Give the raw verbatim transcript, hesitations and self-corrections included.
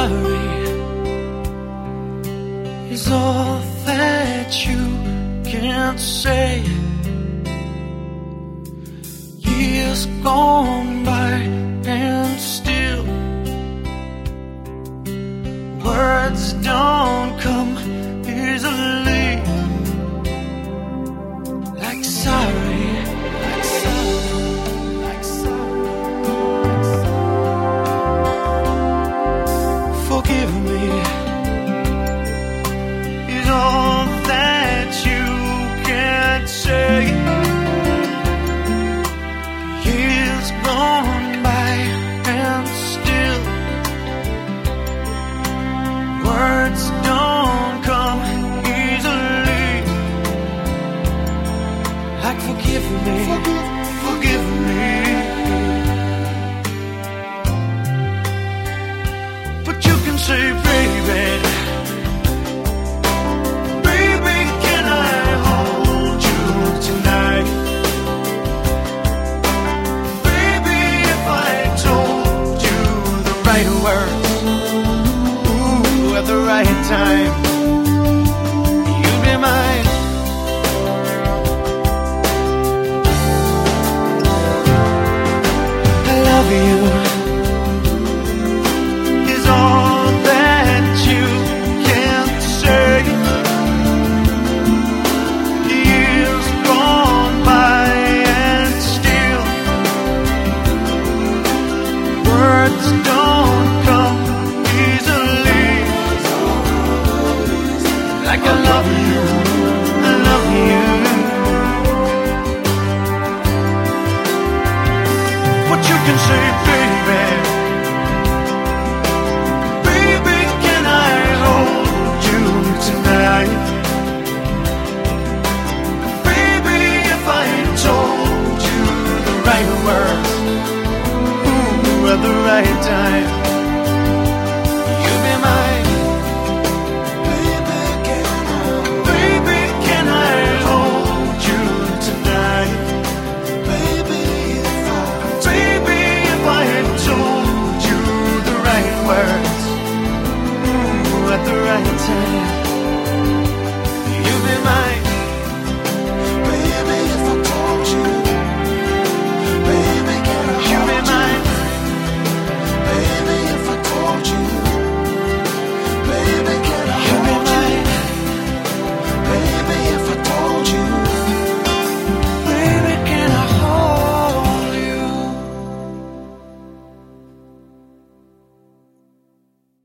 sorry is all that you can say. Years gone by and still words don't come easily. Like sorry, like sorry, like sorry, like sorry. Forgive me is all that you can say. Years gone by and still words don't come easily. Like forgive me, forgive me. But you can say, baby, baby, can I hold you tonight? Baby, if I told you the right words, ooh, at the right time, you'd be mine. I love you is all that you can say. Years gone by and still words don't come easily. Like I love you, I love you. What you can say, baby, baby, can I hold you tonight? Baby, if I told you the right words, ooh, at the right time, you'd be mine. Baby, can I, baby, can I hold you tonight? Baby, if I, baby, if I told you the right words, ooh, at the right time.